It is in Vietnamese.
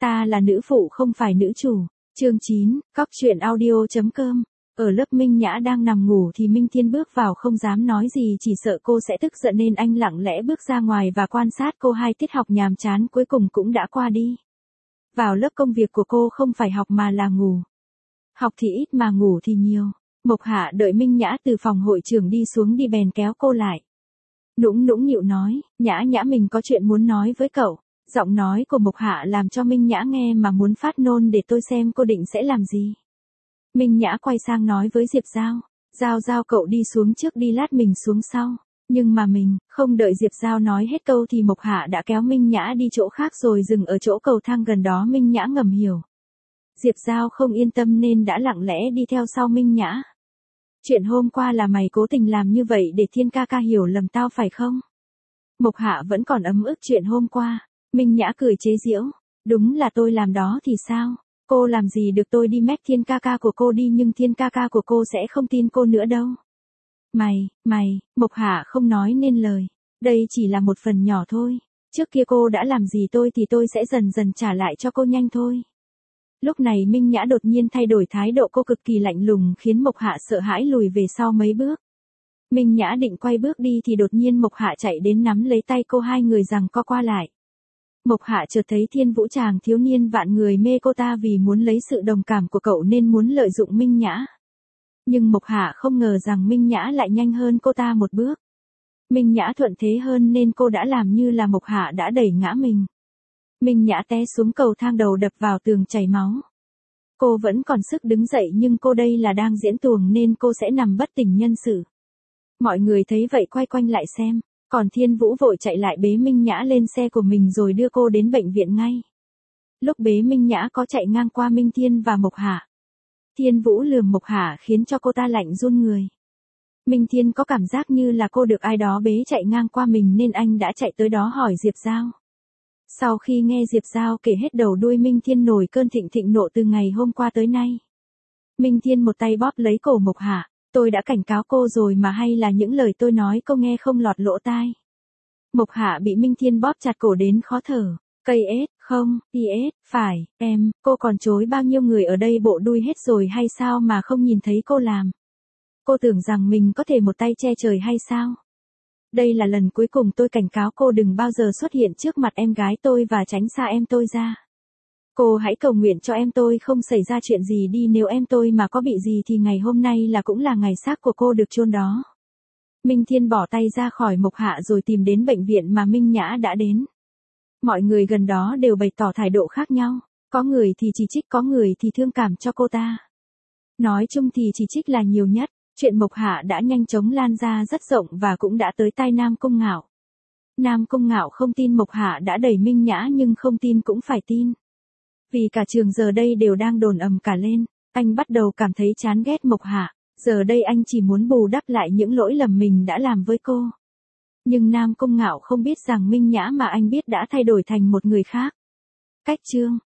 Ta là nữ phụ không phải nữ chủ. Chương 9, Cóc truyện audio.com. Ở lớp Minh Nhã đang nằm ngủ thì Minh Thiên bước vào không dám nói gì, chỉ sợ cô sẽ tức giận nên anh lặng lẽ bước ra ngoài và quan sát cô. 2 tiết học nhàm chán cuối cùng cũng đã qua đi. Vào lớp công việc của cô không phải học mà là ngủ. Học thì ít mà ngủ thì nhiều. Mộc Hạ đợi Minh Nhã từ phòng hội trưởng đi xuống đi bèn kéo cô lại. Nũng nũng nịu nói, Nhã Nhã mình có chuyện muốn nói với cậu. Giọng nói của Mộc Hạ làm cho Minh Nhã nghe mà muốn phát nôn, để tôi xem cô định sẽ làm gì. Minh Nhã quay sang nói với Diệp Giao, Giao cậu đi xuống trước đi, lát mình xuống sau. Nhưng mà mình, không đợi Diệp Giao nói hết câu thì Mộc Hạ đã kéo Minh Nhã đi chỗ khác rồi dừng ở chỗ cầu thang gần đó. Minh Nhã ngầm hiểu. Diệp Giao không yên tâm nên đã lặng lẽ đi theo sau Minh Nhã. Chuyện hôm qua là mày cố tình làm như vậy để Thiên ca ca hiểu lầm tao phải không? Mộc Hạ vẫn còn ấm ức chuyện hôm qua. Minh Nhã cười chế giễu, đúng là tôi làm đó thì sao? Cô làm gì được, tôi đi mét Thiên ca ca của cô đi nhưng Thiên ca ca của cô sẽ không tin cô nữa đâu. Mày, Mộc Hạ không nói nên lời. Đây chỉ là một phần nhỏ thôi. Trước kia cô đã làm gì tôi thì tôi sẽ dần dần trả lại cho cô nhanh thôi. Lúc này Minh Nhã đột nhiên thay đổi thái độ, cô cực kỳ lạnh lùng khiến Mộc Hạ sợ hãi lùi về sau mấy bước. Minh Nhã định quay bước đi thì đột nhiên Mộc Hạ chạy đến nắm lấy tay cô, 2 người giằng co qua lại. Mộc Hạ chợt thấy Thiên Vũ chàng thiếu niên vạn người mê cô ta vì muốn lấy sự đồng cảm của cậu nên muốn lợi dụng Minh Nhã. Nhưng Mộc Hạ không ngờ rằng Minh Nhã lại nhanh hơn cô ta một bước. Minh Nhã thuận thế hơn nên cô đã làm như là Mộc Hạ đã đẩy ngã mình. Minh Nhã té xuống cầu thang, đầu đập vào tường chảy máu. Cô vẫn còn sức đứng dậy nhưng cô đây là đang diễn tuồng nên cô sẽ nằm bất tỉnh nhân sự. Mọi người thấy vậy quay quanh lại xem. Còn Thiên Vũ vội chạy lại bế Minh Nhã lên xe của mình rồi đưa cô đến bệnh viện ngay. Lúc bế Minh Nhã có chạy ngang qua Minh Thiên và Mộc Hạ. Thiên Vũ lườm Mộc Hạ khiến cho cô ta lạnh run người. Minh Thiên có cảm giác như là cô được ai đó bế chạy ngang qua mình nên anh đã chạy tới đó hỏi Diệp Giao. Sau khi nghe Diệp Giao kể hết đầu đuôi, Minh Thiên nổi cơn thịnh nộ từ ngày hôm qua tới nay. Minh Thiên một tay bóp lấy cổ Mộc Hạ. Tôi đã cảnh cáo cô rồi mà, hay là những lời tôi nói cô nghe không lọt lỗ tai? Mộc Hạ bị Minh Thiên bóp chặt cổ đến khó thở. Cây ết, không, IS, phải, em, cô còn chối bao nhiêu người ở đây bộ đuôi hết rồi hay sao mà không nhìn thấy cô làm? Cô tưởng rằng mình có thể một tay che trời hay sao? Đây là lần cuối cùng tôi cảnh cáo cô đừng bao giờ xuất hiện trước mặt em gái tôi và tránh xa em tôi ra. Cô hãy cầu nguyện cho em tôi không xảy ra chuyện gì đi, nếu em tôi mà có bị gì thì ngày hôm nay cũng là ngày xác của cô được chôn đó. Minh Thiên bỏ tay ra khỏi Mộc Hạ rồi tìm đến bệnh viện mà Minh Nhã đã đến. Mọi người gần đó đều bày tỏ thái độ khác nhau, có người thì chỉ trích, có người thì thương cảm cho cô ta. Nói chung thì chỉ trích là nhiều nhất, chuyện Mộc Hạ đã nhanh chóng lan ra rất rộng và cũng đã tới tai Nam Cung Ngạo. Nam Cung Ngạo không tin Mộc Hạ đã đẩy Minh Nhã nhưng không tin cũng phải tin. Vì cả trường giờ đây đều đang đồn ầm cả lên, anh bắt đầu cảm thấy chán ghét Mộc Hạ, giờ đây anh chỉ muốn bù đắp lại những lỗi lầm mình đã làm với cô. Nhưng Nam Cung Ngạo không biết rằng Minh Nhã mà anh biết đã thay đổi thành một người khác. Cách chương